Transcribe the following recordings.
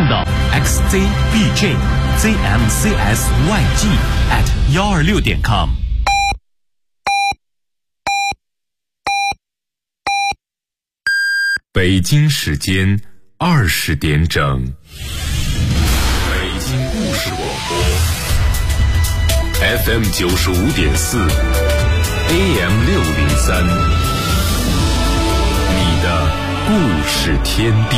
到 xzbjzmcsyg@126.com。 北京时间20点整，北京故事广播 FM 95.4 AM 603，你的故事天地。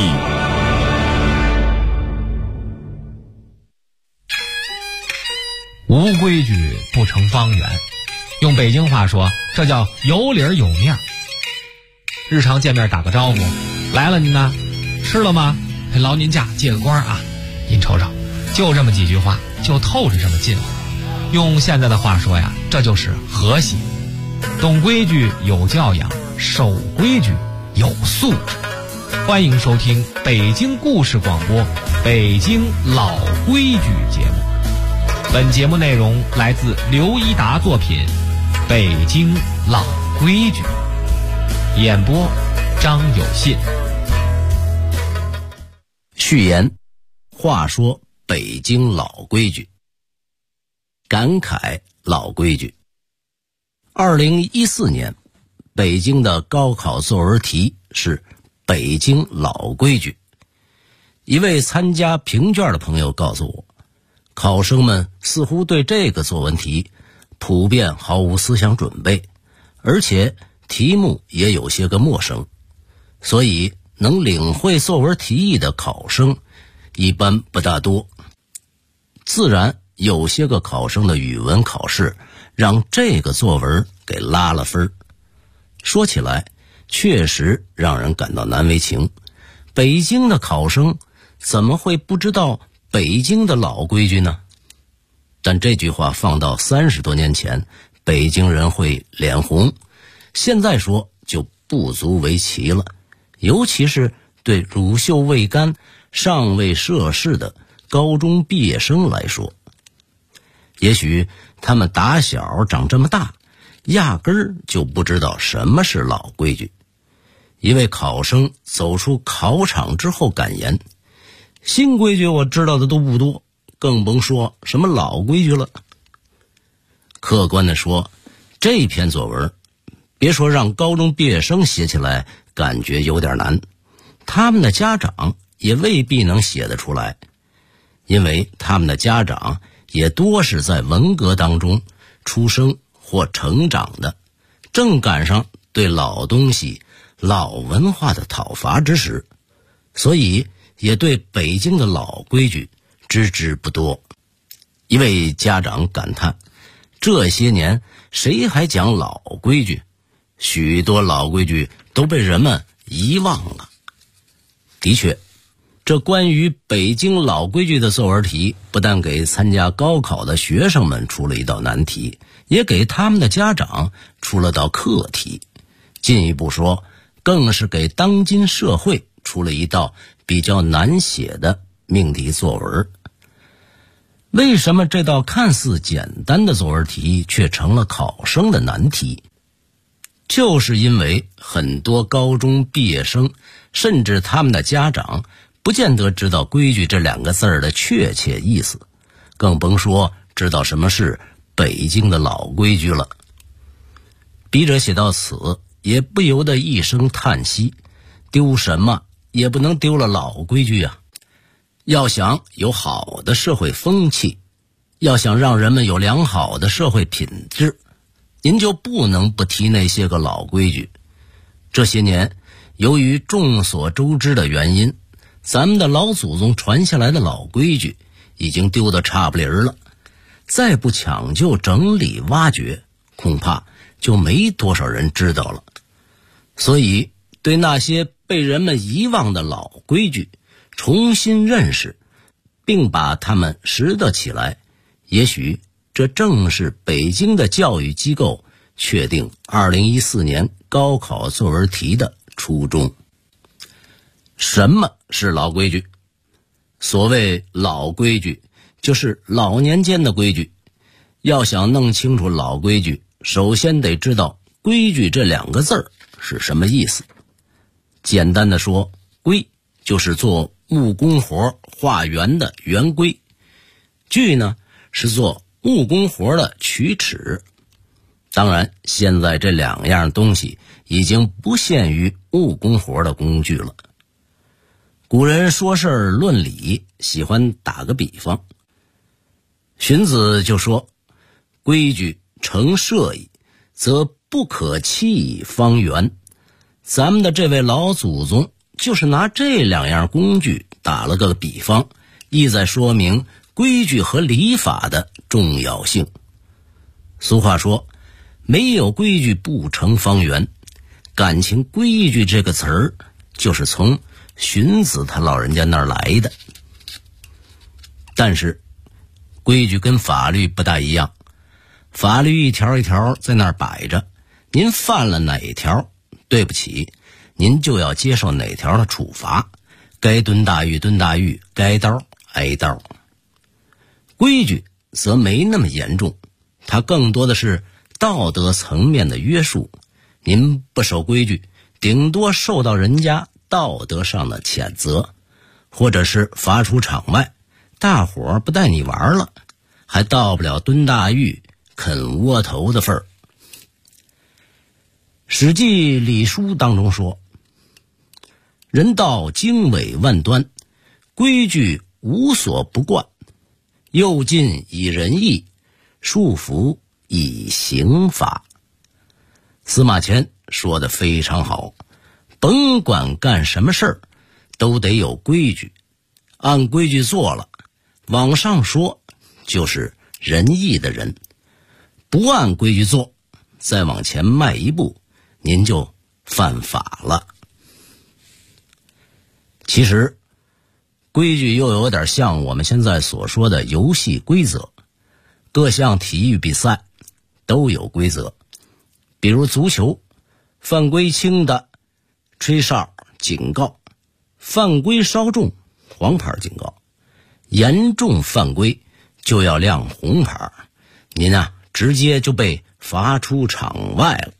无规矩不成方圆，用北京话说，这叫有理儿有面儿。日常见面打个招呼，来了您呢，吃了吗？劳您驾，借个光啊，您瞅瞅，就这么几句话，就透着这么近乎。用现在的话说呀，这就是和谐。懂规矩有教养，守规矩有素质。欢迎收听北京故事广播北京老规矩节目。本节目内容来自刘一达作品《北京老规矩》，演播张有信。 序言：话说北京老规矩，感慨老规矩。2014年，北京的高考作文题是北京老规矩。一位参加评卷的朋友告诉我，考生们似乎对这个作文题普遍毫无思想准备，而且题目也有些个陌生，所以能领会作文题意的考生一般不大多。自然有些个考生的语文考试让这个作文给拉了分。说起来确实让人感到难为情，北京的考生怎么会不知道北京的老规矩呢？但这句话放到30多年前，北京人会脸红，现在说就不足为奇了。尤其是对乳臭未干、尚未涉世的高中毕业生来说，也许他们打小长这么大，压根儿就不知道什么是老规矩。一位考生走出考场之后感言，新规矩我知道的都不多，更甭说什么老规矩了。客观地说，这篇作文别说让高中毕业生写起来感觉有点难，他们的家长也未必能写得出来，因为他们的家长也多是在文革当中出生或成长的，正赶上对老东西、老文化的讨伐之时，所以也对北京的老规矩知之不多。一位家长感叹，这些年谁还讲老规矩？许多老规矩都被人们遗忘了。的确，这关于北京老规矩的作文题不但给参加高考的学生们出了一道难题，也给他们的家长出了道课题。进一步说，更是给当今社会出了一道比较难写的命题作文。为什么这道看似简单的作文题却成了考生的难题？就是因为很多高中毕业生甚至他们的家长不见得知道规矩这2个字的确切意思，更甭说知道什么是北京的老规矩了。笔者写到此也不由得一声叹息，丢什么也不能丢了老规矩啊！要想有好的社会风气，要想让人们有良好的社会品质，您就不能不提那些个老规矩。这些年由于众所周知的原因，咱们的老祖宗传下来的老规矩已经丢得差不离儿了，再不抢救整理挖掘，恐怕就没多少人知道了。所以对那些被人们遗忘的老规矩重新认识，并把它们拾得起来，也许这正是北京的教育机构确定2014年高考作文题的初衷。什么是老规矩？所谓老规矩，就是老年间的规矩。要想弄清楚老规矩，首先得知道规矩这2个字是什么意思。简单的说，规就是做木工活画圆的圆规，锯呢是做木工活的曲尺。当然，现在这两样东西已经不限于木工活的工具了。古人说事儿论理，喜欢打个比方。荀子就说：“规矩成社矣，则不可欺以方圆。”咱们的这位老祖宗就是拿这两样工具打了个比方，意在说明规矩和礼法的重要性。俗话说，没有规矩不成方圆，感情规矩这个词儿就是从荀子他老人家那儿来的。但是规矩跟法律不大一样，法律一条一条在那儿摆着，您犯了哪条，对不起，您就要接受哪条的处罚，该蹲大狱蹲大狱，该刀挨刀。规矩则没那么严重，它更多的是道德层面的约束，您不守规矩，顶多受到人家道德上的谴责，或者是罚出场外，大伙儿不带你玩了，还到不了蹲大狱啃窝头的份儿。史记礼书当中说：“人道经纬万端，规矩无所不贯，诱进以仁义，束缚以刑罚。”司马迁说得非常好，甭管干什么事儿都得有规矩，按规矩做了，往上说就是仁义的人；不按规矩做，再往前迈一步，您就犯法了。其实规矩又有点像我们现在所说的游戏规则，各项体育比赛都有规则。比如足球，犯规轻的吹哨警告，犯规稍重黄牌警告，严重犯规就要亮红牌，您直接就被罚出场外了。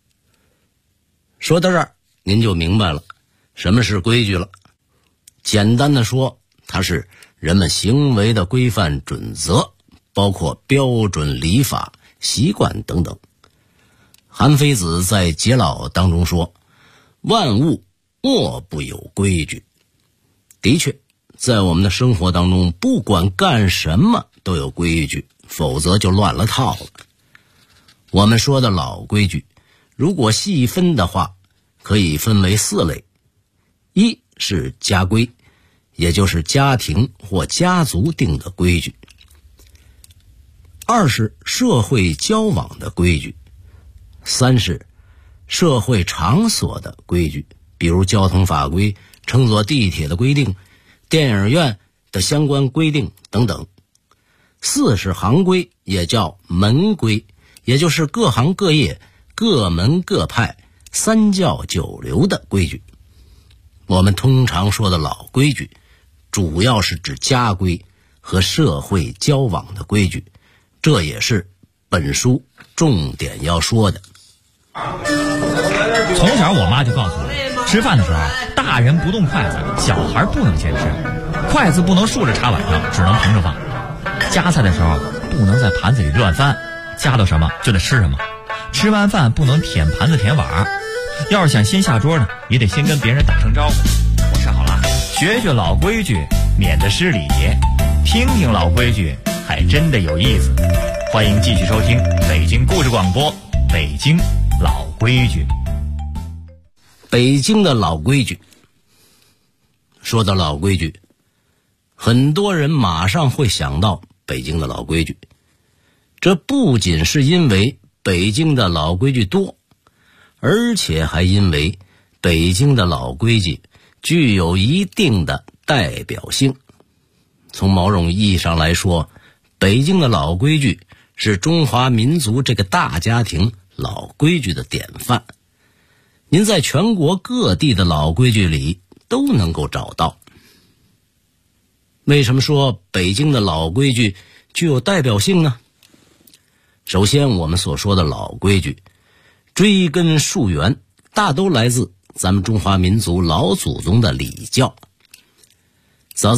说到这儿，您就明白了什么是规矩了。简单的说，它是人们行为的规范准则，包括标准礼法习惯等等。韩非子在解老当中说：“万物莫不有规矩。”的确，在我们的生活当中，不管干什么都有规矩，否则就乱了套了。我们说的老规矩，如果细分的话，可以分为4类。一是家规，也就是家庭或家族定的规矩。2是社会交往的规矩。3是社会场所的规矩，比如交通法规、乘坐地铁的规定、电影院的相关规定等等。4是行规，也叫门规，也就是各行各业、各门各派、三教九流的规矩。我们通常说的老规矩，主要是指家规和社会交往的规矩，这也是本书重点要说的。 从小我妈就告诉我，吃饭的时候大人不动筷子，小孩不能先吃，筷子不能竖着插碗上，只能平着放。夹菜的时候不能在盘子里乱翻，夹到什么就得吃什么。吃完饭不能舔盘子舔碗，要是想先下桌呢，也得先跟别人打声招呼。我吃好了，学学老规矩，免得失礼。听听老规矩，还真的有意思。欢迎继续收听北京故事广播，北京老规矩。 北京的老规矩。说到老规矩，很多人马上会想到北京的老规矩。这不仅是因为北京的老规矩多，而且还因为北京的老规矩具有一定的代表性。从某种意义上来说，北京的老规矩是中华民族这个大家庭老规矩的典范。您在全国各地的老规矩里都能够找到。为什么说北京的老规矩具有代表性呢？首先，我们所说的老规矩追根溯源，大都来自咱们中华民族老祖宗的礼教。早在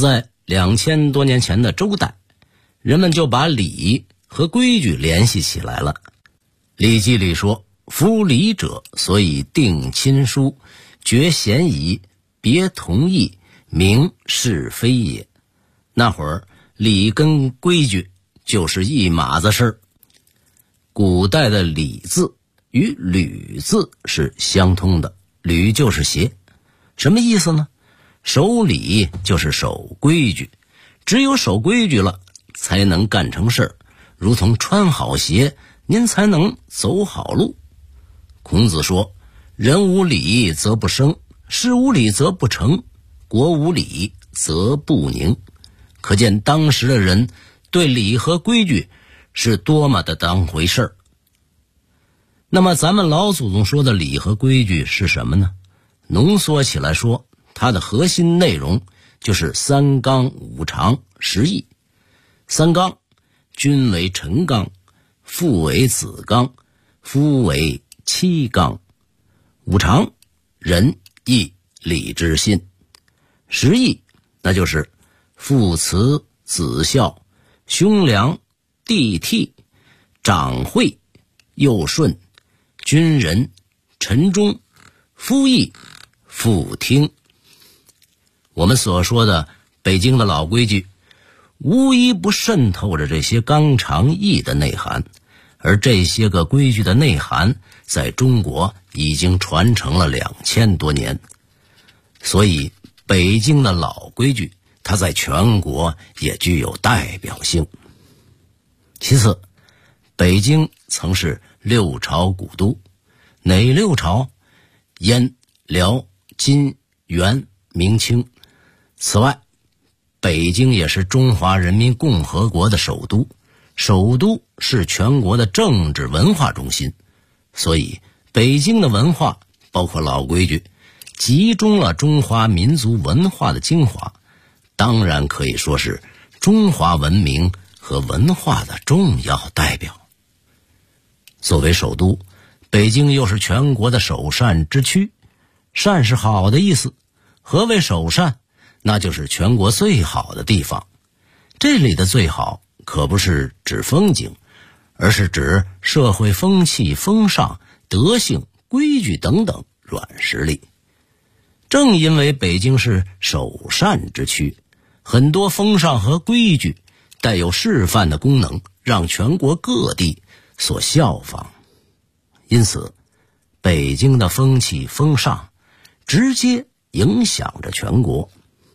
2000多年前的周代，人们就把礼和规矩联系起来了。《礼记》里说：“夫礼者，所以定亲疏，决嫌疑，别同意，明是非也。”那会儿礼跟规矩就是一码子事儿。古代的礼字与履字是相通的，履就是鞋。什么意思呢？守礼就是守规矩，只有守规矩了才能干成事儿，如同穿好鞋，您才能走好路。孔子说：“人无礼则不生，事无礼则不成，国无礼则不宁。”可见当时的人对礼和规矩是多么的当回事儿。那么咱们老祖宗说的礼和规矩是什么呢？浓缩起来说，它的核心内容就是三纲五常十义。三纲：君为臣纲，父为子纲，夫为妻纲。五常：仁义礼智信。十义，那就是父慈子孝，兄良弟悌，长惠幼顺，君仁臣忠，夫义妇听。我们所说的北京的老规矩，无一不渗透着这些纲常义的内涵，而这些个规矩的内涵在中国已经传承了2000多年。所以北京的老规矩它在全国也具有代表性。其次，北京曾是6朝古都。哪6朝？燕、辽、金、元、明、清。此外，北京也是中华人民共和国的首都，首都是全国的政治文化中心。所以北京的文化包括老规矩，集中了中华民族文化的精华，当然可以说是中华文明和文化的重要代表。作为首都，北京又是全国的首善之区。善是好的意思。何谓首善？那就是全国最好的地方。这里的最好可不是指风景，而是指社会风气、风尚、德性、规矩等等软实力。正因为北京是首善之区，很多风尚和规矩带有示范的功能，让全国各地所效仿。因此，北京的风气风尚直接影响着全国。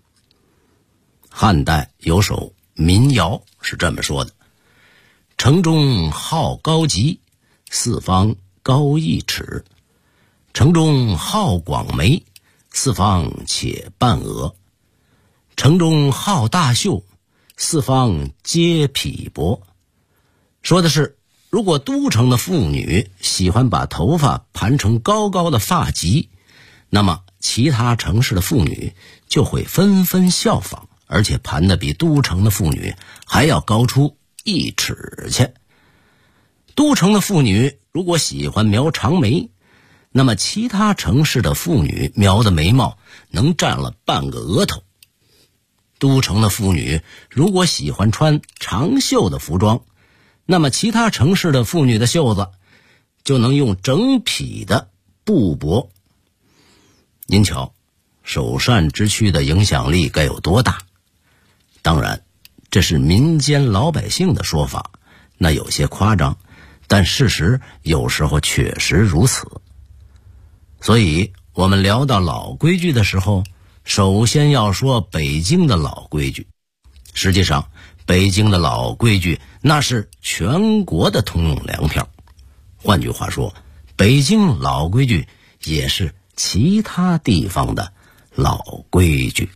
汉代有首民谣是这么说的：城中好高极，四方高1尺。城中好广眉，四方且半额。城中好大袖，四方皆匹帛。说的是，如果都城的妇女喜欢把头发盘成高高的发髻，那么其他城市的妇女就会纷纷效仿，而且盘得比都城的妇女还要高出1尺去。都城的妇女如果喜欢描长眉，那么其他城市的妇女描的眉毛能占了半个额头。都城的妇女如果喜欢穿长袖的服装，那么其他城市的妇女的袖子就能用整匹的布帛。您瞧，首善之区的影响力该有多大？当然，这是民间老百姓的说法，那有些夸张，但事实有时候确实如此。所以我们聊到老规矩的时候，首先要说北京的老规矩。实际上，北京的老规矩那是全国的通用粮票。换句话说，北京老规矩也是其他地方的老规矩。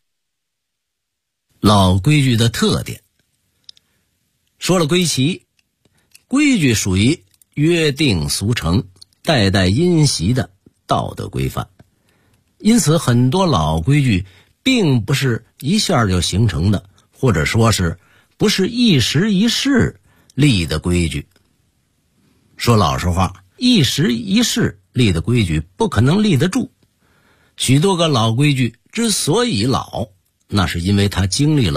老规矩的特点，说了归齐，规矩属于约定俗成、代代因袭的道德规范。因此很多老规矩并不是一下就形成的，或者说是不是一时一世立的规矩。说老实话，一时一世立的规矩不可能立得住。许多个老规矩之所以老，那是因为它经历了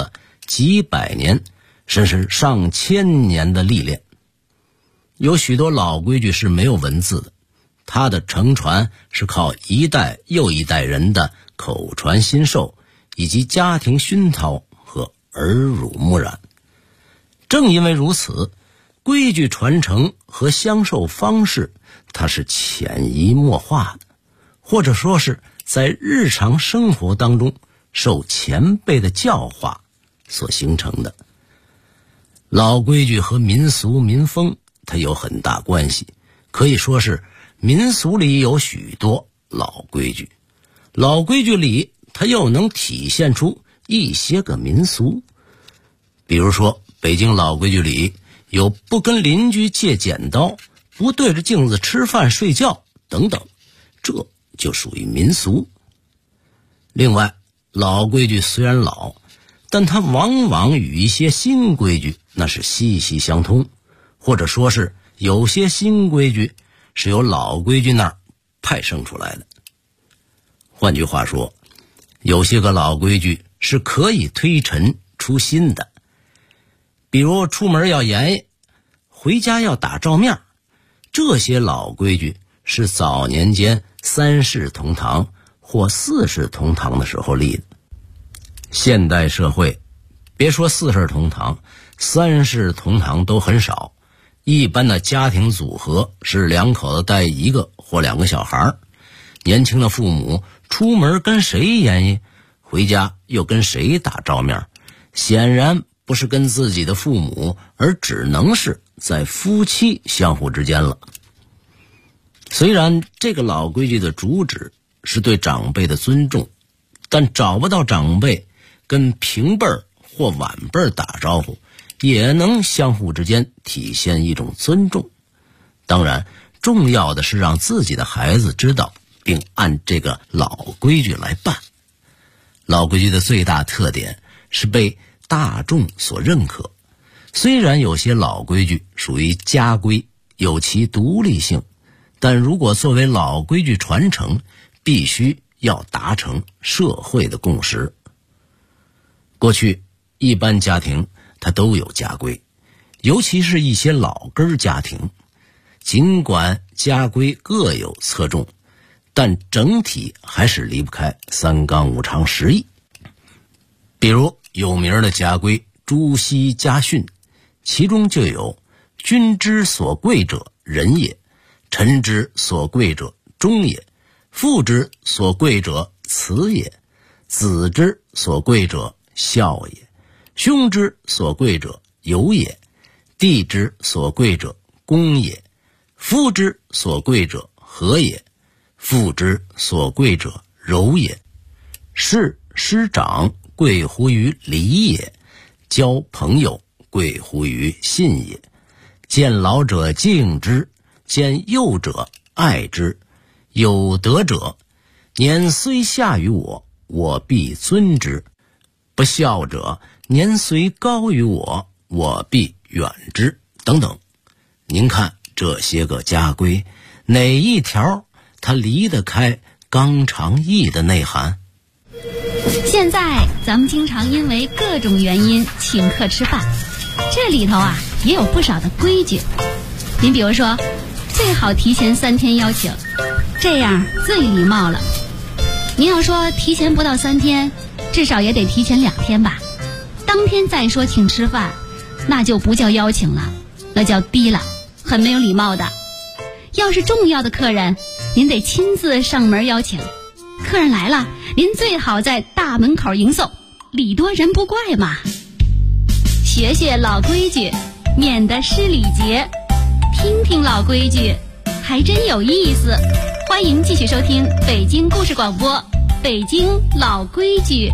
几百年甚至上千年的历练。有许多老规矩是没有文字的，它的承传是靠一代又一代人的口传心授，以及家庭熏陶和耳濡目染。正因为如此，规矩传承和相授方式它是潜移默化的，或者说是在日常生活当中受前辈的教化所形成的。老规矩和民俗民风它有很大关系，可以说是民俗里有许多老规矩，老规矩里它又能体现出一些个民俗。比如说北京老规矩里有不跟邻居借剪刀，不对着镜子吃饭睡觉等等，这就属于民俗。另外，老规矩虽然老，但它往往与一些新规矩那是息息相通，或者说是有些新规矩是由老规矩那儿派生出来的。换句话说，有些个老规矩是可以推陈出新的。比如出门要严爷，回家要打照面，这些老规矩是早年间三世同堂或四世同堂的时候立的。现代社会别说四世同堂，三世同堂都很少，一般的家庭组合是两口子带一个或两个小孩，年轻的父母出门跟谁严爷，回家又跟谁打照面，显然不是跟自己的父母，而只能是在夫妻相互之间了。虽然这个老规矩的主旨是对长辈的尊重，但找不到长辈跟平辈或晚辈打招呼，也能相互之间体现一种尊重。当然，重要的是让自己的孩子知道，并按这个老规矩来办。老规矩的最大特点是被大众所认可。虽然有些老规矩属于家规，有其独立性，但如果作为老规矩传承，必须要达成社会的共识。过去一般家庭它都有家规，尤其是一些老根家庭，尽管家规各有侧重，但整体还是离不开三纲五常十义。比如有名的家规朱熹家训，其中就有君之所贵者仁也，臣之所贵者忠也，父之所贵者慈也，子之所贵者孝也，兄之所贵者友也，弟之所贵者恭也，夫之所贵者和也，父之所贵者柔也。事师长贵乎于礼也，交朋友贵乎于信也，见老者敬之，见幼者爱之，有德者年虽下于我，我必尊之，不孝者年虽高于我，我必远之，等等。您看这些个家规，哪一条它离得开纲常义的内涵？ 现在咱们经常因为各种原因请客吃饭，这里头啊也有不少的规矩。您比如说，最好提前3天邀请，这样最礼貌了。您要说提前不到3天，至少也得提前2天吧。当天再说请吃饭，那就不叫邀请了，那叫低了，很没有礼貌的。要是重要的客人，您得亲自上门邀请。客人来了，您最好在大门口迎送，礼多人不怪嘛。学学老规矩，免得失礼节。听听老规矩，还真有意思。欢迎继续收听北京故事广播，北京老规矩。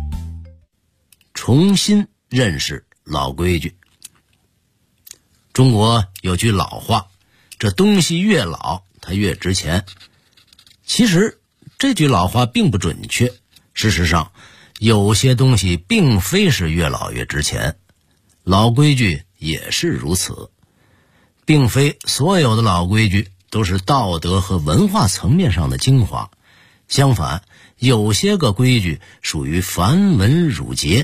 重新认识老规矩。中国有句老话，这东西越老它越值钱。其实这句老话并不准确，事实上有些东西并非是越老越值钱，老规矩也是如此。并非所有的老规矩都是道德和文化层面上的精华，相反，有些个规矩属于繁文缛节，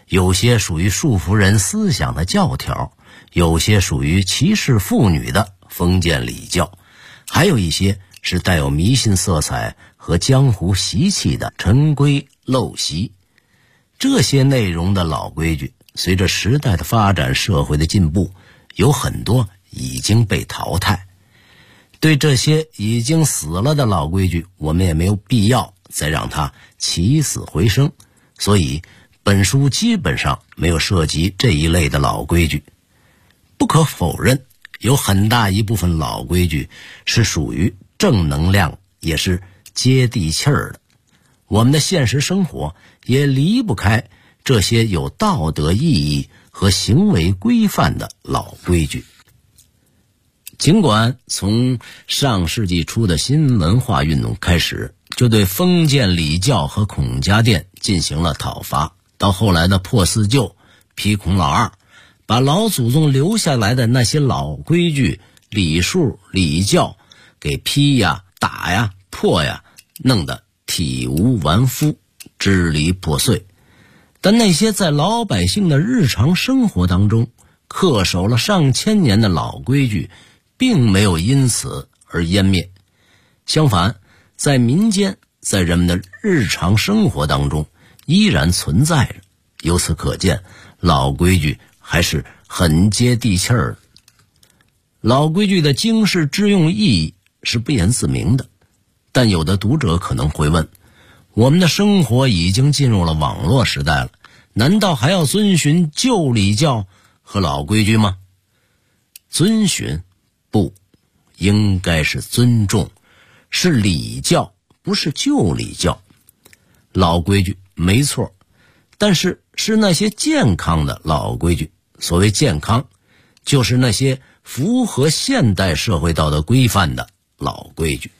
有些属于束缚人思想的教条，有些属于歧视妇女的封建礼教，还有一些是带有迷信色彩和江湖习气的陈规陋习。这些内容的老规矩，随着时代的发展，社会的进步，有很多已经被淘汰。对这些已经死了的老规矩，我们也没有必要再让它起死回生，所以本书基本上没有涉及这一类的老规矩。不可否认，有很大一部分老规矩是属于正能量，也是接地气儿的。我们的现实生活也离不开这些有道德意义和行为规范的老规矩。尽管从上世纪初的新文化运动开始，就对封建礼教和孔家店进行了讨伐，到后来的破四旧、批孔老二，把老祖宗留下来的那些老规矩、礼数、礼教给批呀、打呀、破呀，弄得体无完肤，支离破碎。但那些在老百姓的日常生活当中恪守了上千年的老规矩，并没有因此而湮灭。相反，在民间，在人们的日常生活当中依然存在着。由此可见，老规矩还是很接地气儿的。老规矩的经世致用意义是不言自明的，但有的读者可能会问，我们的生活已经进入了网络时代了，难道还要遵循旧礼教和老规矩吗？遵循不，应该是尊重，是礼教，不是旧礼教。老规矩没错，但是那些健康的老规矩。所谓健康，就是那些符合现代社会道德规范的老规矩。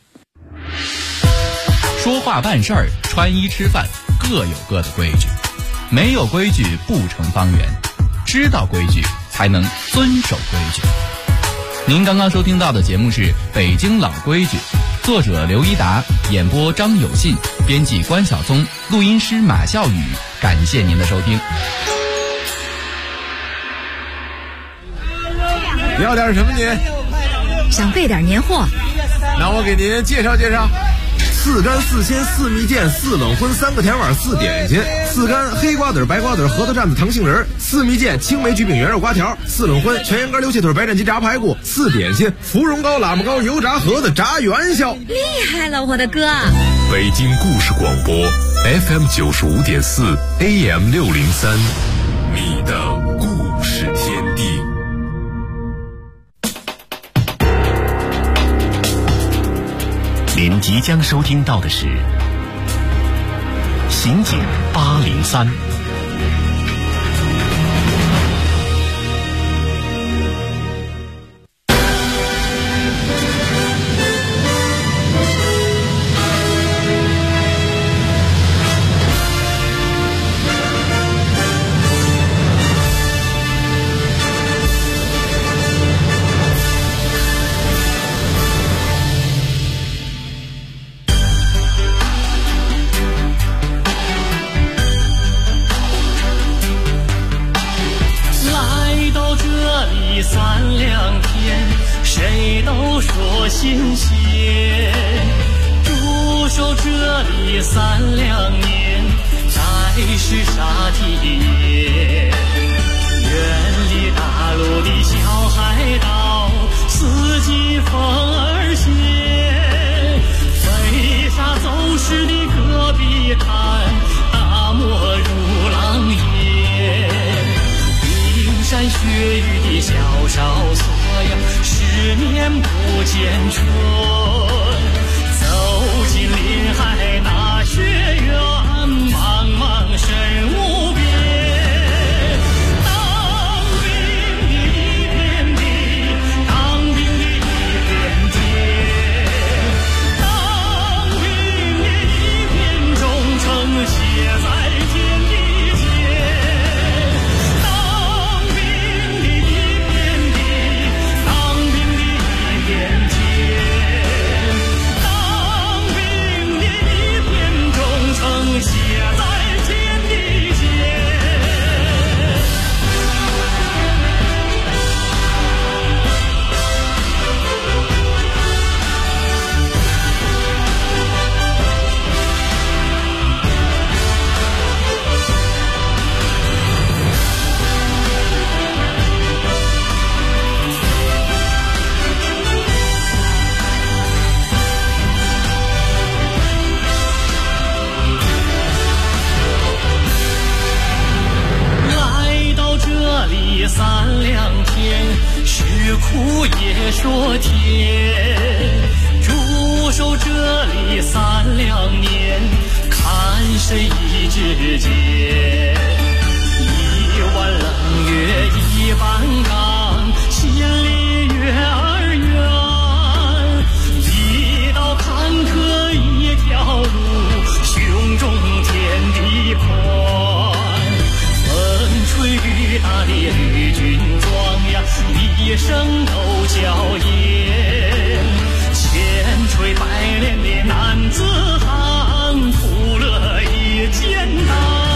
说话办事儿、穿衣吃饭各有各的规矩，没有规矩不成方圆，知道规矩才能遵守规矩。您刚刚收听到的节目是《北京老规矩》，作者刘一达，演播张有信，编辑关晓松，录音师马笑宇。感谢您的收听。 要点什么您？ 想备点年货。 那我给您介绍介绍。4干4鲜4蜜饯4冷荤3个甜碗4点心，4干黑瓜子白瓜子核桃蘸子糖杏仁，4蜜饯青梅焗饼圆肉瓜条，4冷荤全羊肝溜切腿白斩鸡炸排骨，4点心芙蓉糕喇嘛糕油炸盒子炸元宵。 厉害了我的哥！ 北京故事广播 FM 95.4 AM 603，你的故事天地。 您即将收听到的是《刑警803》。 新鲜，驻守这里3两年，再是啥体验？远离大陆的小海岛，四季风儿歇，飞沙走石的戈壁滩，大漠如狼烟，冰山雪域的小哨所呀，10年不见春，走进林海那雪原，茫茫深无边。当兵的一片地，当兵的一片天，当兵的一片忠诚写在天地间。当兵的一片地，当兵的一片天，当兵的一片忠诚苦也说甜，驻守这里3两年，看谁一支箭。一碗冷月一般刚，心里月儿圆。一道坎坷一条路，胸中天地宽。风吹雨打的绿军装呀，一声都叫艳。千锤百炼的男子汉，苦乐也简单。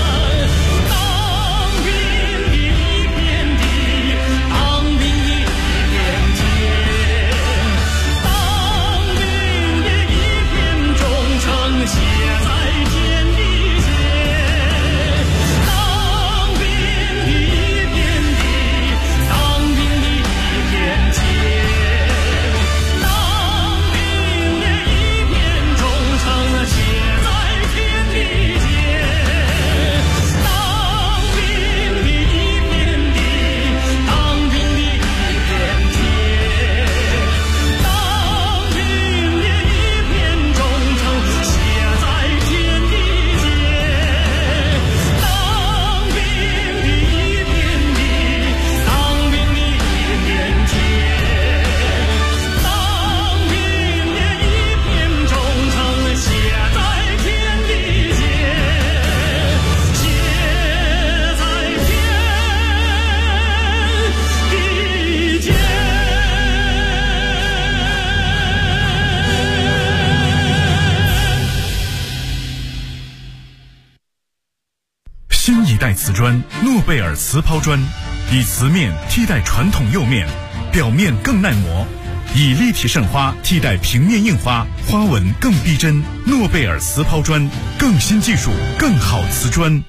瓷砖诺贝尔瓷抛砖，以瓷面替代传统釉面，表面更耐磨；以立体渗花替代平面印花，花纹更逼真。诺贝尔瓷抛砖，更新技术，更好瓷砖。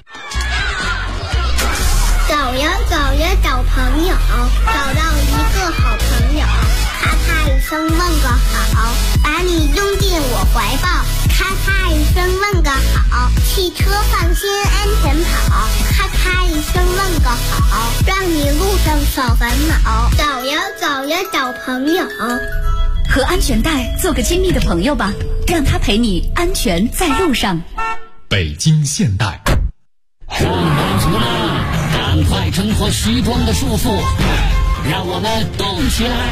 走呀走呀找朋友，找到一个好朋友，咔嚓一声问个好，把你拥进我怀抱，咔嚓一声问个好，汽车放心安全跑，咔嚓一声问个好，让你路上少烦恼。走呀走呀找朋友， 和安全带做个亲密的朋友吧，让它陪你安全在路上。 北京现代， 上班族们，赶快挣脱虚装的束缚，让我们动起来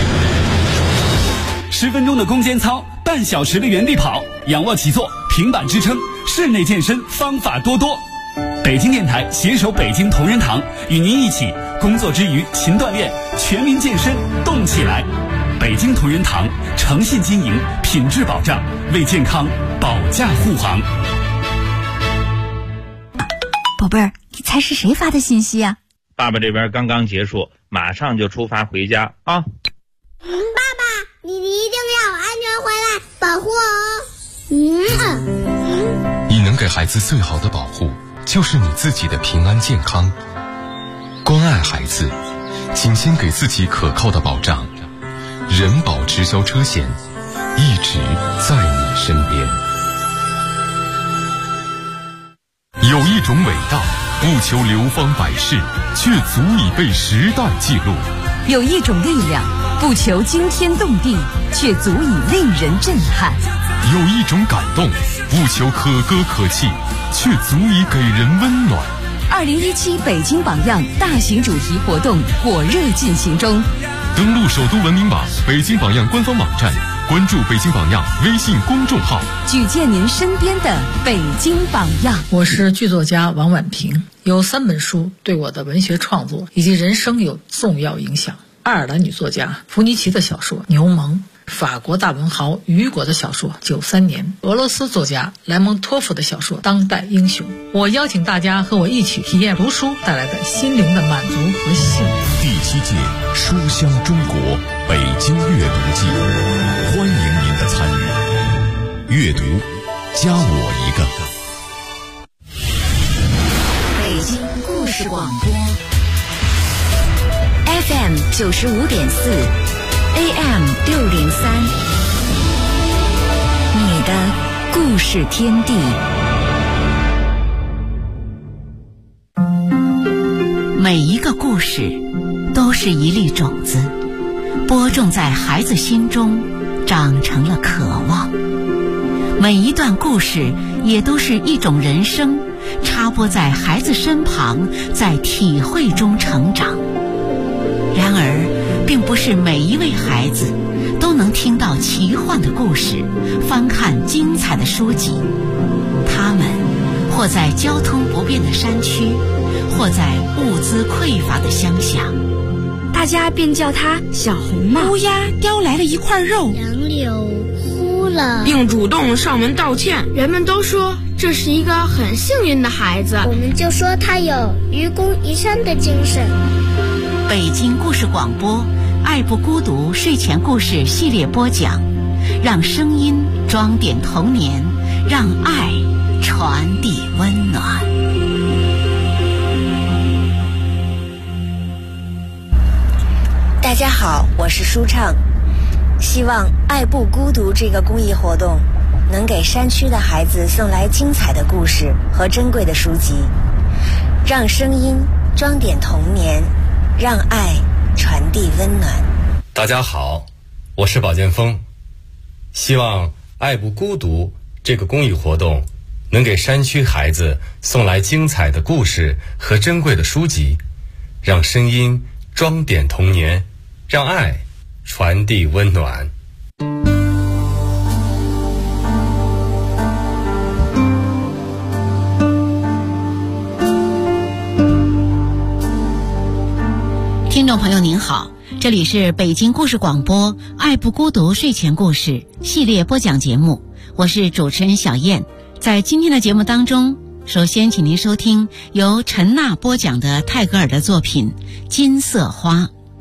！10分钟的攻坚操，半小时的原地跑，仰卧起坐，平板支撑，室内健身方法多多。北京电台携手北京同仁堂，与您一起工作之余勤锻炼，全民健身动起来。北京同仁堂诚信经营，品质保障，为健康保驾护航。 宝贝儿，你猜是谁发的信息啊？ 爸爸这边刚刚结束，马上就出发回家啊！ 爸爸，你一定要安全回来，保护我。 你能给孩子最好的保护，就是你自己的平安健康。关爱孩子，请先给自己可靠的保障。人保直销车险，一直在你身边。有一种伟大，不求流芳百世，却足以被时代记录； 有一种力量，不求惊天动地，却足以令人震撼； 有一种感动，不求可歌可泣，却足以给人温暖。 2017北京榜样大型主题活动火热进行中， 登录首都文明网、北京榜样官方网站，关注北京榜样微信公众号， 举荐您身边的北京榜样。 我是剧作家王婉平，有3本书对我的文学创作以及人生有重要影响。爱尔兰女作家弗尼奇的小说《牛虻》，法国大文豪雨果的小说《93年》，俄罗斯作家莱蒙托夫的小说《当代英雄》。我邀请大家和我一起体验读书带来的心灵的满足和幸福。 第7届书香中国北京阅读季，欢迎您的参与。阅读，加我一个。 北京故事广播 FM 95.4 AM 603，你的故事天地。每一个故事都是一粒种子，播种在孩子心中，长成了渴望。每一段故事也都是一种人生，插播在孩子身旁，在体会中成长。然而，并不是每一位孩子都能听到奇幻的故事，翻看精彩的书籍。他们或在交通不便的山区，或在物资匮乏的乡下， 大家便叫他小红帽。 乌鸦叼来了一块肉， 杨柳哭了， 并主动上门道歉。 人们都说这是一个很幸运的孩子， 我们就说他有愚公移山的精神。 北京故事广播爱不孤独睡前故事系列播讲，让声音装点童年，让爱传递温暖。 大家好，我是舒畅。希望爱不孤独这个公益活动能给山区的孩子送来精彩的故事和珍贵的书籍，让声音装点童年，让爱传递温暖。 大家好，我是宝剑锋。希望爱不孤独这个公益活动能给山区孩子送来精彩的故事和珍贵的书籍，让声音装点童年，让爱传递温暖。 听众朋友您好，这里是北京故事广播爱不孤独睡前故事系列播讲节目，我是主持人小燕。在今天的节目当中，首先请您收听由陈娜播讲的泰戈尔的作品《金色花》。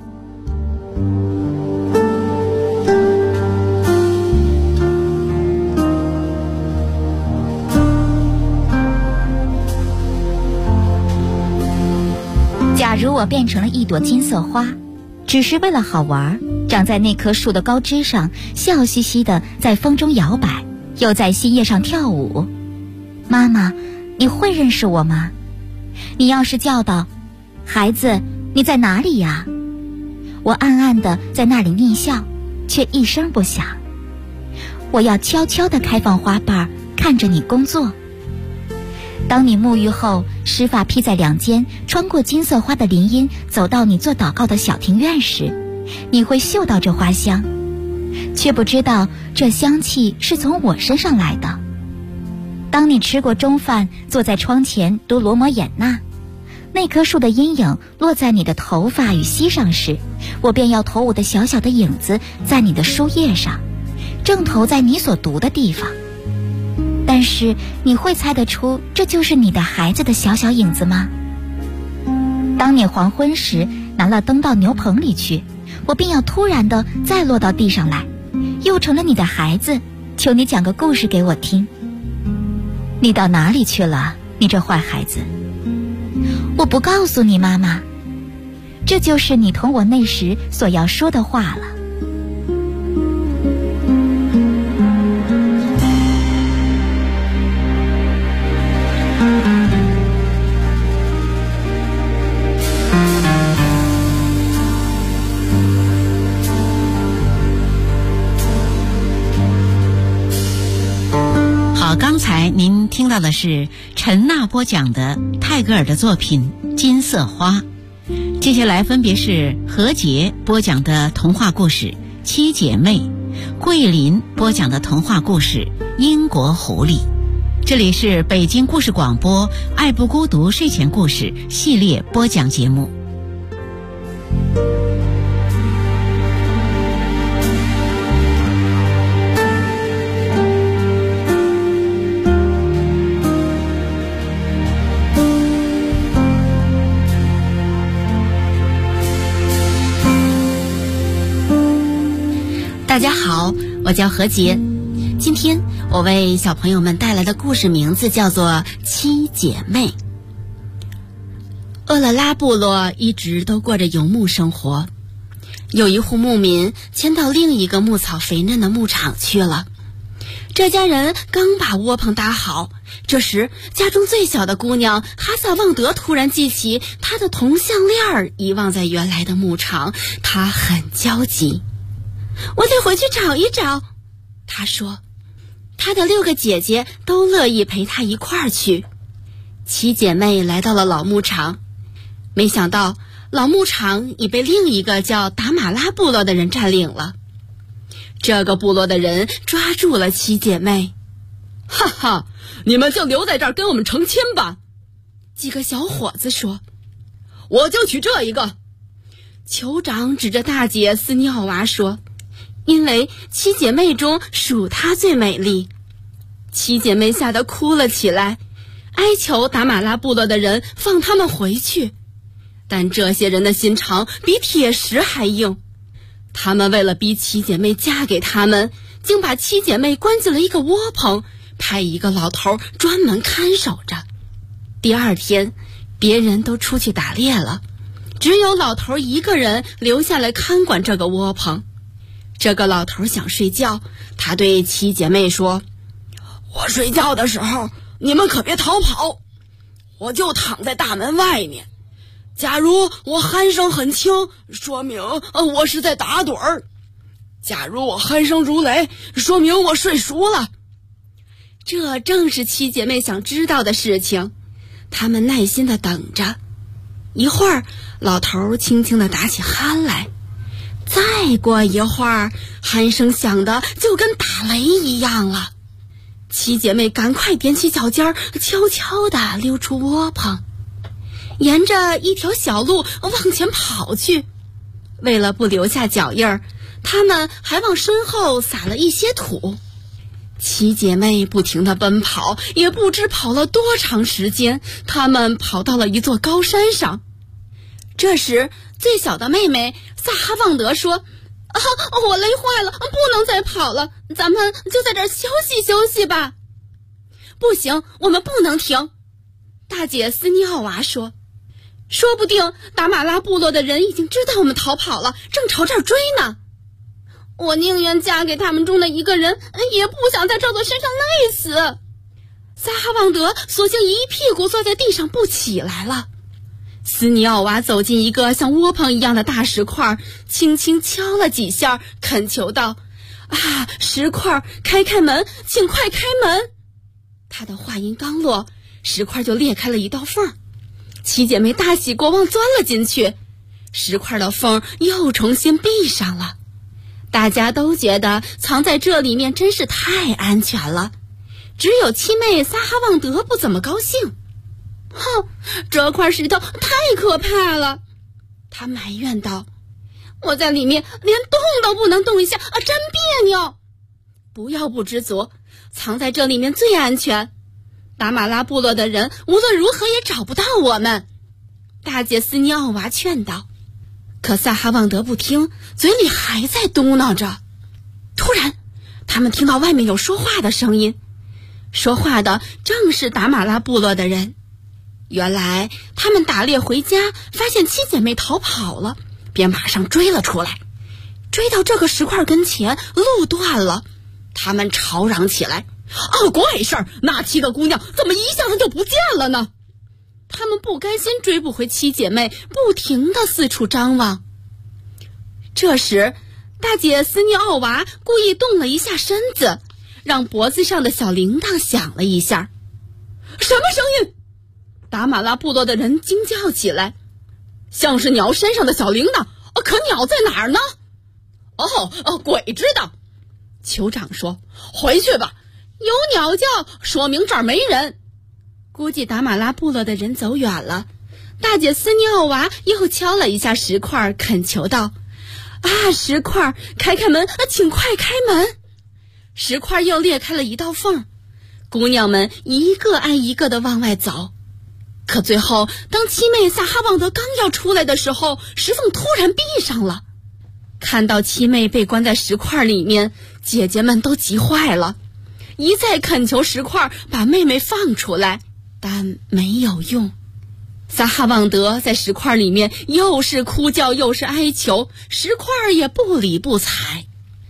假如我变成了一朵金色花，只是为了好玩，长在那棵树的高枝上，笑嘻嘻地在风中摇摆，又在新叶上跳舞。妈妈，你会认识我吗？你要是叫道：“孩子，你在哪里呀？”我暗暗地在那里睨笑，却一声不响。我要悄悄地开放花瓣，看着你工作。当你沐浴后，湿发披在两肩，穿过金色花的林荫，走到你做祷告的小庭院时，你会嗅到这花香，却不知道这香气是从我身上来的。当你吃过中饭，坐在窗前读罗摩衍那，那棵树的阴影落在你的头发与膝上时，我便要投我的小小的影子在你的书页上，正投在你所读的地方。但是你会猜得出这就是你的孩子的小小影子吗？当你黄昏时拿了灯到牛棚里去，我便要突然的再落到地上来，又成了你的孩子，求你讲个故事给我听。你到哪里去了，你这坏孩子？我不告诉你，妈妈，这就是你同我那时所要说的话了。 刚才您听到的是陈娜播讲的泰戈尔的作品《金色花》，接下来分别是何洁播讲的童话故事《七姐妹》，桂林播讲的童话故事《英国狐狸》。这里是北京故事广播爱不孤独睡前故事系列播讲节目。大家好，我叫何洁。今天我为小朋友们带来的故事名字叫做《七姐妹》。厄勒拉部落一直都过着游牧生活，有一户牧民迁到另一个牧草肥嫩的牧场去了。 这家人刚把窝棚搭好，这时家中最小的姑娘哈萨旺德突然记起她的铜项链遗忘在原来的牧场，她很焦急。我得回去找一找，她说。她的6个姐姐都乐意陪她一块儿去。7姐妹来到了老牧场，没想到老牧场已被另一个叫达马拉部落的人占领了。这个部落的人抓住了7姐妹。 哈哈，你们就留在这儿跟我们成亲吧。 几个小伙子说。 我就娶这一个。 酋长指着大姐斯尼奥娃说，因为7姐妹中属她最美丽。7姐妹吓得哭了起来，哀求达马拉部落的人放她们回去。但这些人的心肠比铁石还硬，他们为了逼7姐妹嫁给他们，竟把7姐妹关进了一个窝棚，派一个老头专门看守着。第2天，别人都出去打猎了，只有老头一个人留下来看管这个窝棚。这个老头想睡觉，他对7姐妹说， 我睡觉的时候你们可别逃跑，我就躺在大门外面，假如我鼾声很轻，说明我是在打盹儿；假如我鼾声如雷，说明我睡熟了。 这正是7姐妹想知道的事情，她们耐心地等着。一会儿，老头轻轻地打起鼾来，再过一会儿，鼾声响得就跟打雷一样了。7姐妹赶快踮起脚尖，悄悄地溜出窝棚，沿着一条小路往前跑去。为了不留下脚印儿，她们还往身后撒了一些土。7姐妹不停地奔跑，也不知跑了多长时间，她们跑到了一座高山上。这时，最小的妹妹萨哈旺德说，我累坏了，不能再跑了，咱们就在这儿休息休息吧。不行，我们不能停。大姐斯尼奥娃说，说不定达马拉部落的人已经知道我们逃跑了，正朝这儿追呢。我宁愿嫁给他们中的一个人，也不想在这座山上累死。萨哈旺德索性一屁股坐在地上不起来了。斯尼奥娃走进一个像窝棚一样的大石块，轻轻敲了几下，恳求道，石块，开开门，请快开门。他的话音刚落，石块就裂开了一道缝。7姐妹大喜过望，钻了进去，石块的缝又重新闭上了。大家都觉得藏在这里面真是太安全了，只有7妹萨哈旺德不怎么高兴。哼，这块石头太可怕了，他埋怨道，我在里面连动都不能动一下，真别扭。不要不知足，藏在这里面最安全，达马拉部落的人无论如何也找不到我们。大姐斯尼奥娃劝道。可萨哈旺德不听，嘴里还在嘟囔着。突然，他们听到外面有说话的声音，说话的正是达马拉部落的人。原来他们打猎回家，发现7姐妹逃跑了，便马上追了出来。追到这个石块跟前，路断了，他们吵嚷起来，怪事儿，那7个姑娘怎么一下子就不见了呢？他们不甘心追不回7姐妹，不停地四处张望。这时，大姐斯尼奥娃故意动了一下身子，让脖子上的小铃铛响了一下。什么声音？达马拉部落的人惊叫起来，像是鸟身上的小铃铛，可鸟在哪儿呢？鬼知道。酋长说，回去吧，有鸟叫说明这儿没人。估计达马拉部落的人走远了，大姐斯尼奥娃又敲了一下石块，恳求道，石块，开开门，请快开门。石块又裂开了一道缝，姑娘们一个挨一个地往外走。可最后，当7妹萨哈旺德刚要出来的时候，石缝突然闭上了。看到7妹被关在石块里面，姐姐们都急坏了，一再恳求石块把妹妹放出来，但没有用。萨哈旺德在石块里面又是哭叫又是哀求，石块也不理不睬。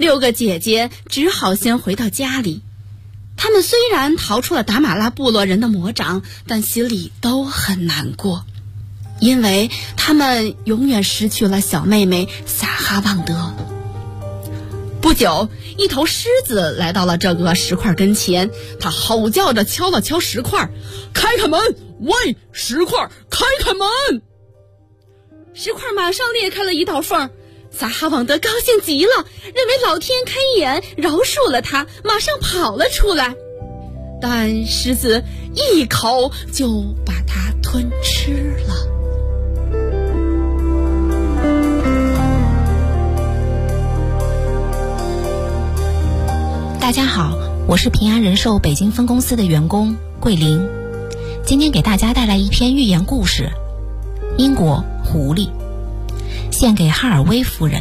6个姐姐只好先回到家里。她们虽然逃出了达马拉部落人的魔掌，但心里都很难过，因为她们永远失去了小妹妹撒哈旺德。不久，一头狮子来到了这个石块跟前，它吼叫着敲了敲石块：“开开门！喂，石块，开开门！”石块马上裂开了一道缝。撒哈旺德高兴极了，认为老天开眼饶恕了他，马上跑了出来。但狮子一口就把它吞吃了。 大家好，我是平安人寿北京分公司的员工桂林，今天给大家带来一篇寓言故事《英国狐狸》，献给哈尔威夫人。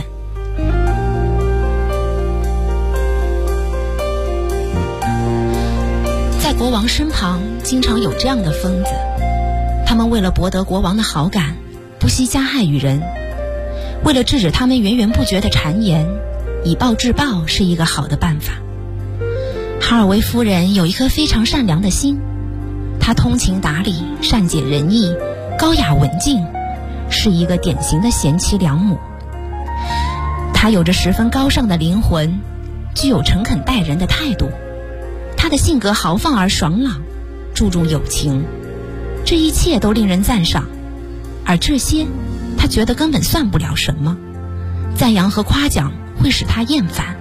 在国王身旁经常有这样的疯子，他们为了博得国王的好感，不惜加害于人。为了制止他们源源不绝的谗言，以暴制暴是一个好的办法。哈尔威夫人有一颗非常善良的心，她通情达理，善解人意，高雅文静，是一个典型的贤妻良母。她有着十分高尚的灵魂，具有诚恳待人的态度。她的性格豪放而爽朗，注重友情，这一切都令人赞赏。而这些，她觉得根本算不了什么，赞扬和夸奖会使她厌烦。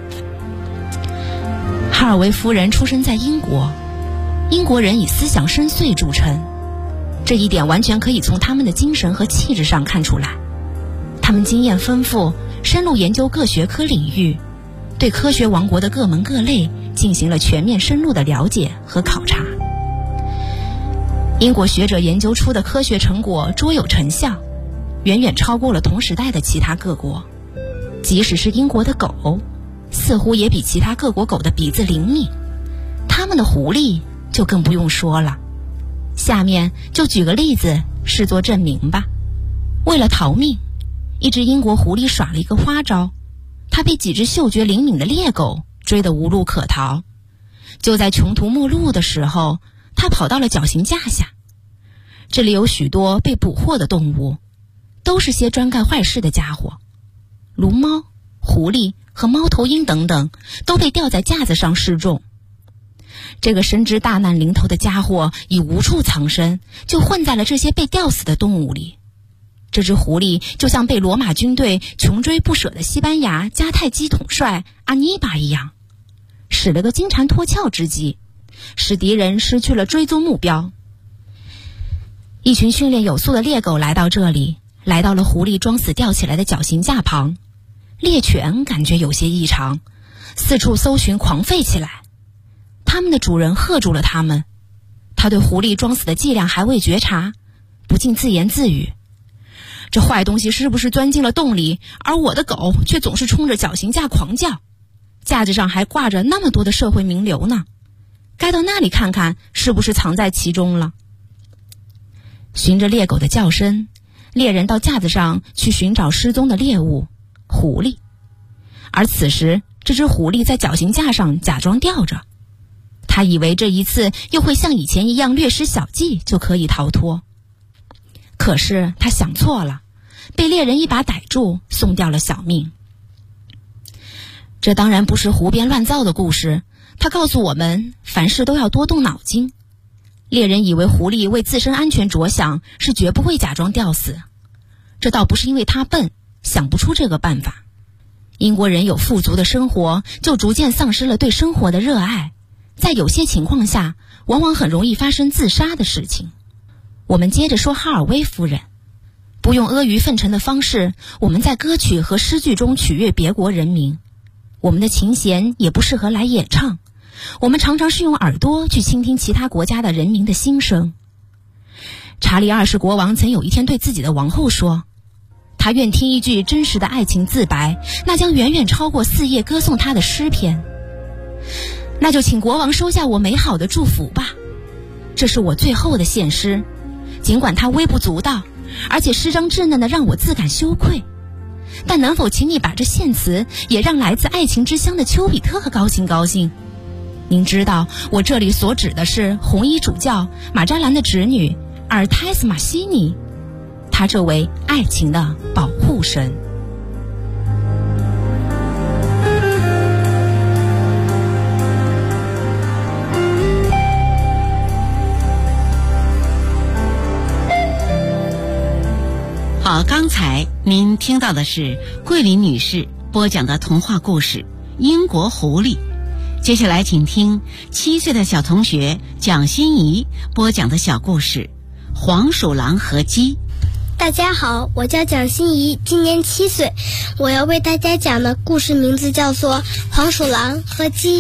哈尔威夫人出生在英国，英国人以思想深邃著称，这一点完全可以从他们的精神和气质上看出来。他们经验丰富，深入研究各学科领域，对科学王国的各门各类进行了全面深入的了解和考察。英国学者研究出的科学成果卓有成效，远远超过了同时代的其他各国。即使是英国的狗，似乎也比其他各国狗的鼻子灵敏，他们的狐狸就更不用说了。下面就举个例子视作证明吧。为了逃命，一只英国狐狸耍了一个花招，它被几只嗅觉灵敏的猎狗追得无路可逃。就在穷途末路的时候，它跑到了绞刑架下。这里有许多被捕获的动物，都是些专干坏事的家伙，卢猫、狐狸和猫头鹰等等都被吊在架子上示众。这个深知大难临头的家伙已无处藏身，就混在了这些被吊死的动物里。这只狐狸就像被罗马军队穷追不舍的西班牙迦太基统帅阿尼巴一样，使了个金蝉脱壳之计，使敌人失去了追踪目标。一群训练有素的猎狗来到这里，来到了狐狸装死吊起来的绞刑架旁。猎犬感觉有些异常，四处搜寻，狂吠起来。他们的主人喝住了他们，他对狐狸装死的伎俩还未觉察，不禁自言自语：这坏东西是不是钻进了洞里，而我的狗却总是冲着绞刑架狂叫？架子上还挂着那么多的社会名流呢，该到那里看看是不是藏在其中了。循着猎狗的叫声，猎人到架子上去寻找失踪的猎物狐狸。而此时这只狐狸在绞刑架上假装吊着，他以为这一次又会像以前一样略施小计就可以逃脱。可是他想错了，被猎人一把逮住，送掉了小命。这当然不是胡编乱造的故事，他告诉我们凡事都要多动脑筋。猎人以为狐狸为自身安全着想，是绝不会假装吊死。这倒不是因为他笨，想不出这个办法。英国人有富足的生活，就逐渐丧失了对生活的热爱，在有些情况下往往很容易发生自杀的事情。我们接着说哈尔威夫人。不用阿谀奉承的方式，我们在歌曲和诗句中取悦别国人民。我们的琴弦也不适合来演唱，我们常常是用耳朵去倾听其他国家的人民的心声。查理2世国王曾有一天对自己的王后说，他愿听一句真实的爱情自白，那将远远超过4页歌颂他的诗篇。那就请国王收下我美好的祝福吧，这是我最后的献诗，尽管它微不足道，而且诗章稚嫩的让我自感羞愧。 但能否请你把这献词也让来自爱情之乡的丘比特高兴高兴？您知道我这里所指的是红衣主教马扎兰的侄女阿尔泰斯马西尼，她这位爱情的保护神。 好，刚才您听到的是桂林女士播讲的童话故事《英国狐狸》。接下来请听7岁的小同学蒋欣怡播讲的小故事《黄鼠狼和鸡》。 大家好，我叫蒋欣怡，今年7岁。我要为大家讲的故事名字叫做《黄鼠狼和鸡》。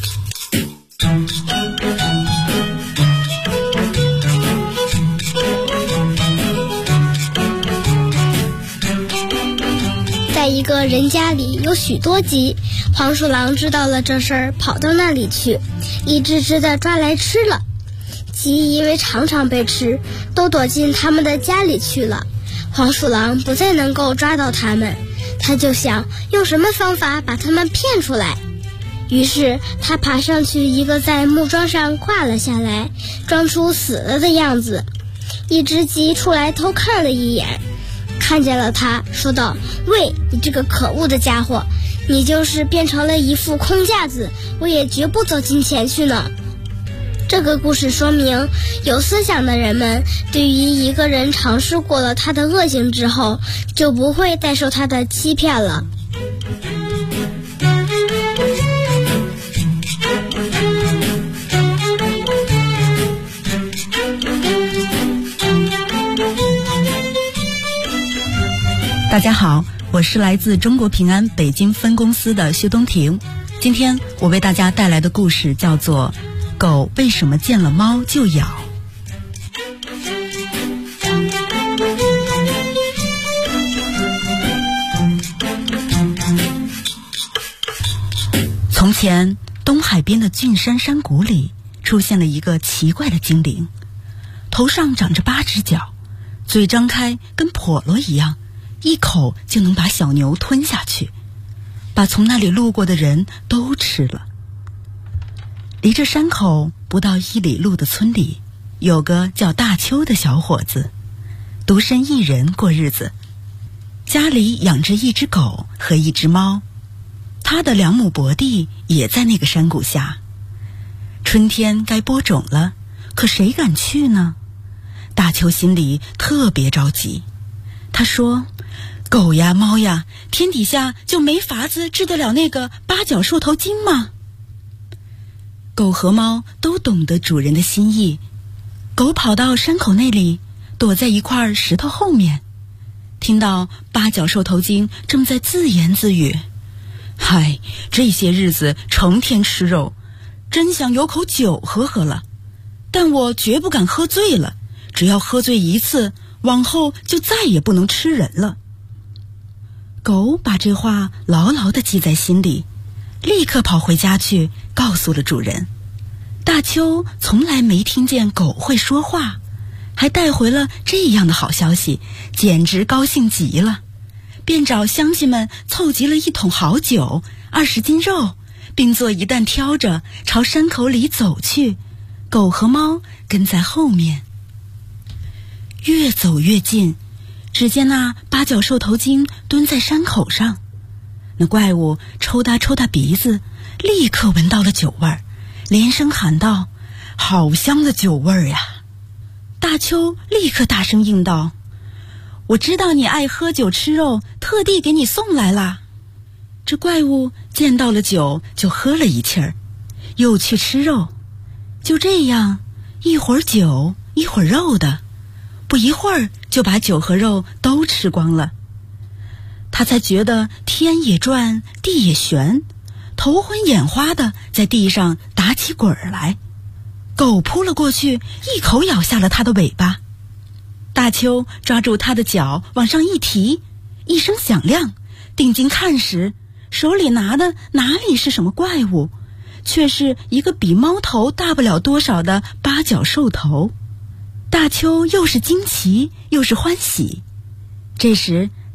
在一个人家里有许多鸡，黄鼠狼知道了这事儿，跑到那里去，一只只的抓来吃了。鸡因为常常被吃，都躲进他们的家里去了。黄鼠狼不再能够抓到它们，他就想用什么方法把它们骗出来。于是他爬上去一个在木桩上挂了下来，装出死了的样子。一只鸡出来偷看了一眼，看见了他，说道：“喂，你这个可恶的家伙，你就是变成了一副空架子，我也绝不走进前去呢。”这个故事说明，有思想的人们对于一个人尝试过了他的恶行之后，就不会再受他的欺骗了。 大家好，我是来自中国平安北京分公司的薛东婷。今天我为大家带来的故事叫做《狗为什么见了猫就咬》。从前，东海边的峻山山谷里出现了一个奇怪的精灵，头上长着8只脚，嘴张开跟笸箩一样，一口就能把小牛吞下去，把从那里路过的人都吃了。离着山口不到1里路的村里，有个叫大邱的小伙子，独身一人过日子，家里养着1只狗和1只猫。他的2亩薄地也在那个山谷下。春天该播种了，可谁敢去呢？大邱心里特别着急。他说：“狗呀猫呀，天底下就没法子治得了那个8角兽头精吗？”狗和猫都懂得主人的心意，狗跑到山口那里，躲在一块石头后面，听到8角兽头精正在自言自语：“嗨，这些日子成天吃肉，真想有口酒喝喝了，但我绝不敢喝醉了，只要喝醉一次，往后就再也不能吃人了。”狗把这话牢牢地记在心里，立刻跑回家去告诉了主人。大邱从来没听见狗会说话，还带回了这样的好消息，简直高兴极了，便找乡亲们凑集了1桶好酒、20斤肉，并做一担挑着朝山口里走去，狗和猫跟在后面。越走越近，只见那8角兽头精蹲在山口上，那怪物抽打抽打鼻子，立刻闻到了酒味儿，连声喊道：“好香的酒味儿呀！”大邱立刻大声应道：“我知道你爱喝酒吃肉，特地给你送来啦。”这怪物见到了酒，就喝了一气儿，又去吃肉。就这样，一会儿酒一会儿肉的，不一会儿就把酒和肉都吃光了。他才觉得天也转，地也旋，头昏眼花的在地上打起滚儿来。狗扑了过去，一口咬下了他的尾巴。大邱抓住他的脚往上一提，一声响亮，定睛看时，手里拿的哪里是什么怪物，却是一个比猫头大不了多少的8角兽头。大邱又是惊奇又是欢喜。这时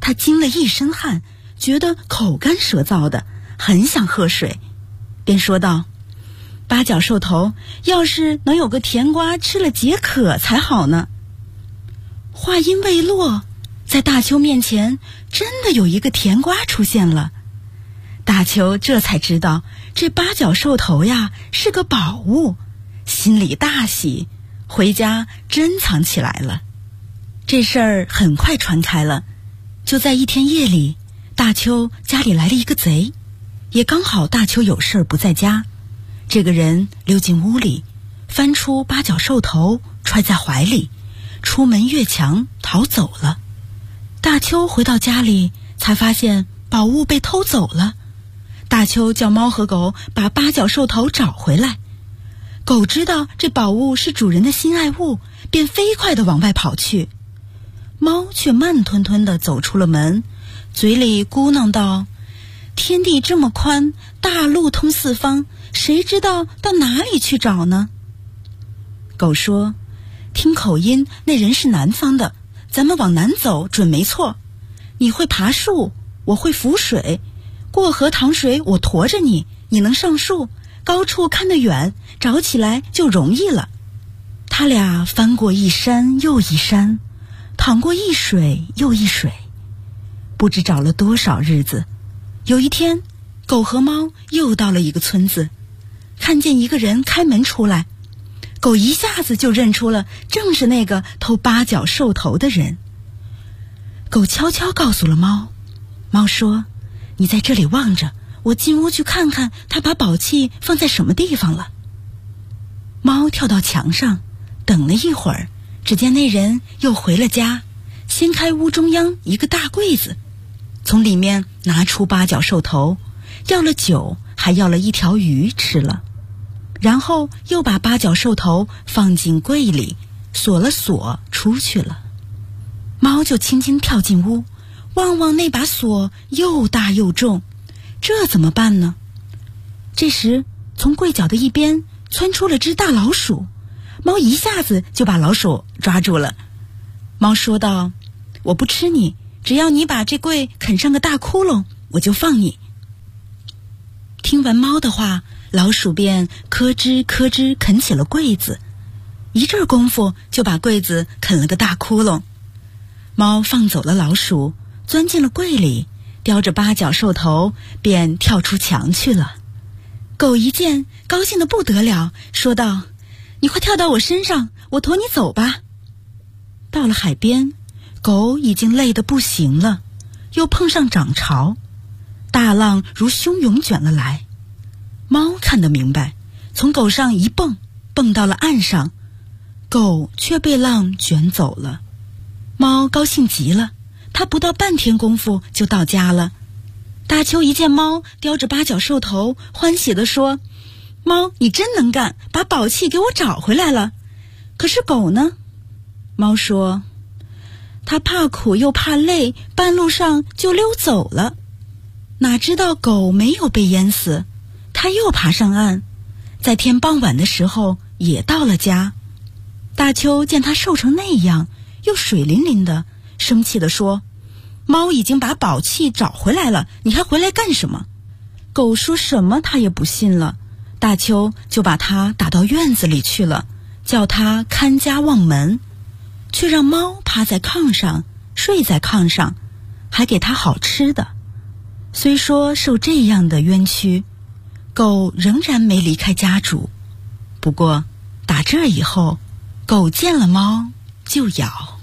他惊了一身汗，觉得口干舌燥的，很想喝水，便说道：八角兽头，要是能有个甜瓜吃了解渴才好呢。话音未落，在大丘面前真的有一个甜瓜出现了。大丘这才知道这八角兽头呀是个宝物，心里大喜，回家珍藏起来了。这事儿很快传开了。就在一天夜里，大丘家里来了一个贼，也刚好大丘有事儿不在家。这个人溜进屋里，翻出八角兽头揣在怀里，出门越墙逃走了。大丘回到家里，才发现宝物被偷走了。大丘叫猫和狗把八角兽头找回来。狗知道这宝物是主人的心爱物，便飞快地往外跑去。猫却慢吞吞地走出了门，嘴里咕囔道：天地这么宽，大路通四方，谁知道到哪里去找呢？狗说：听口音，那人是南方的，咱们往南走准没错。你会爬树，我会浮水，过河淌水我驮着你，你能上树，高处看得远，找起来就容易了。他俩翻过一山又一山，淌过一水又一水，不知找了多少日子。有一天，狗和猫又到了一个村子，看见一个人开门出来，狗一下子就认出了正是那个偷八角兽头的人。狗悄悄告诉了猫，猫说：你在这里望着，我进屋去看看他把宝器放在什么地方了。猫跳到墙上，等了一会儿，只见那人又回了家，掀开屋中央一个大柜子，从里面拿出八角兽头，要了酒，还要了一条鱼吃了，然后又把八角兽头放进柜里，锁了锁，出去了。猫就轻轻跳进屋，望望那把锁又大又重，这怎么办呢？这时从柜角的一边窜出了只大老鼠，猫一下子就把老鼠抓住了。猫说道：我不吃你，只要你把这柜啃上个大窟窿，我就放你。听完猫的话，老鼠便咯吱咯吱啃起了柜子，一阵功夫就把柜子啃了个大窟窿。猫放走了老鼠，钻进了柜里，叼着八角兽头便跳出墙去了。狗一见，高兴得不得了，说道：你快跳到我身上，我驮你走吧。到了海边，狗已经累得不行了，又碰上涨潮，大浪如汹涌卷了来。猫看得明白，从狗上一蹦，蹦到了岸上，狗却被浪卷走了。猫高兴极了，它不到半天功夫就到家了。大丘一见猫叼着八角兽头，欢喜地说：猫，你真能干，把宝器给我找回来了。可是狗呢？猫说：它怕苦又怕累，半路上就溜走了。哪知道狗没有被淹死，它又爬上岸，在天傍晚的时候也到了家。大丘见它瘦成那样，又水淋淋的，生气地说：猫已经把宝器找回来了，你还回来干什么？狗说什么他也不信了。大丘就把它打到院子里去了，叫它看家望门，却让猫趴在炕上，睡在炕上，还给它好吃的。虽说受这样的冤屈，狗仍然没离开家主。不过打这以后，狗见了猫就咬。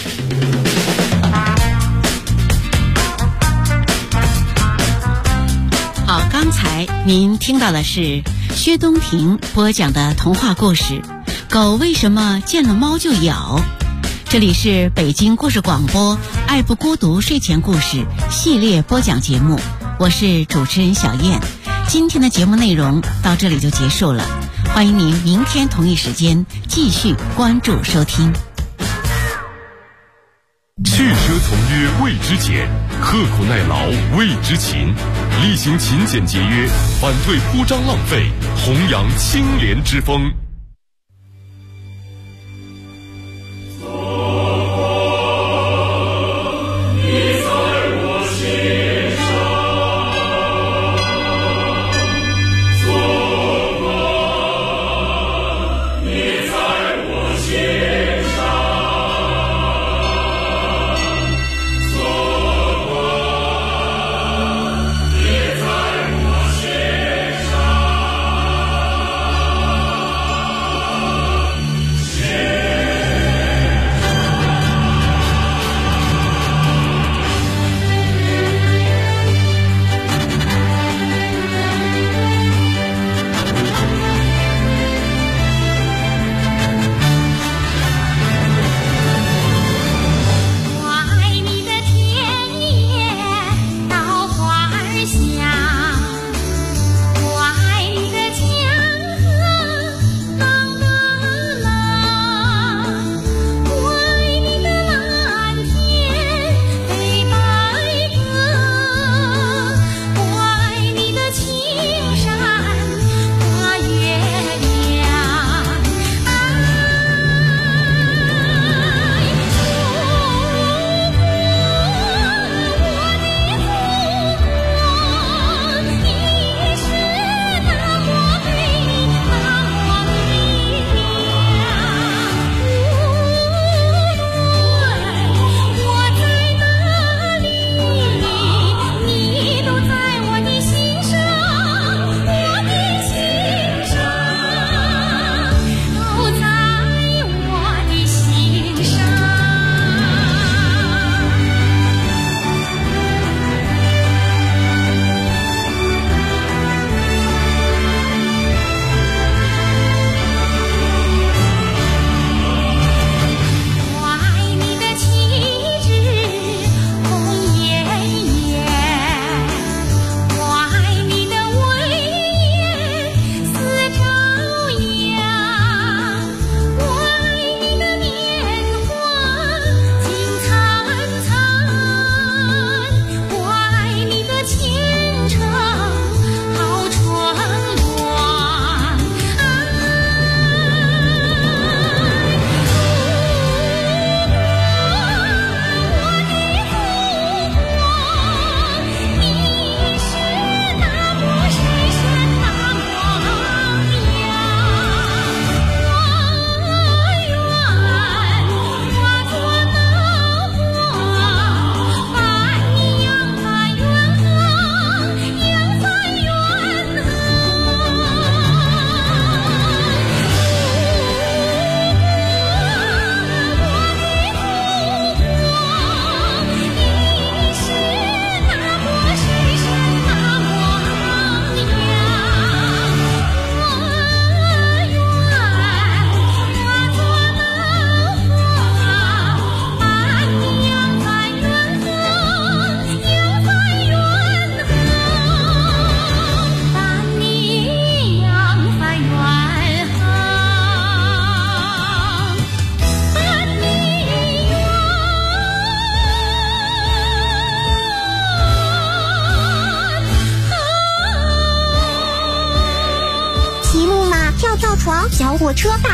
好，刚才您听到的是薛东亭播讲的童话故事《狗为什么见了猫就咬》。这里是北京故事广播爱不孤独睡前故事系列播讲节目，我是主持人小燕。今天的节目内容到这里就结束了，欢迎您明天同一时间继续关注收听。 去奢从约谓之俭，刻苦耐劳谓之勤，厉行勤俭节约，反对铺张浪费，弘扬清廉之风。 一小火车大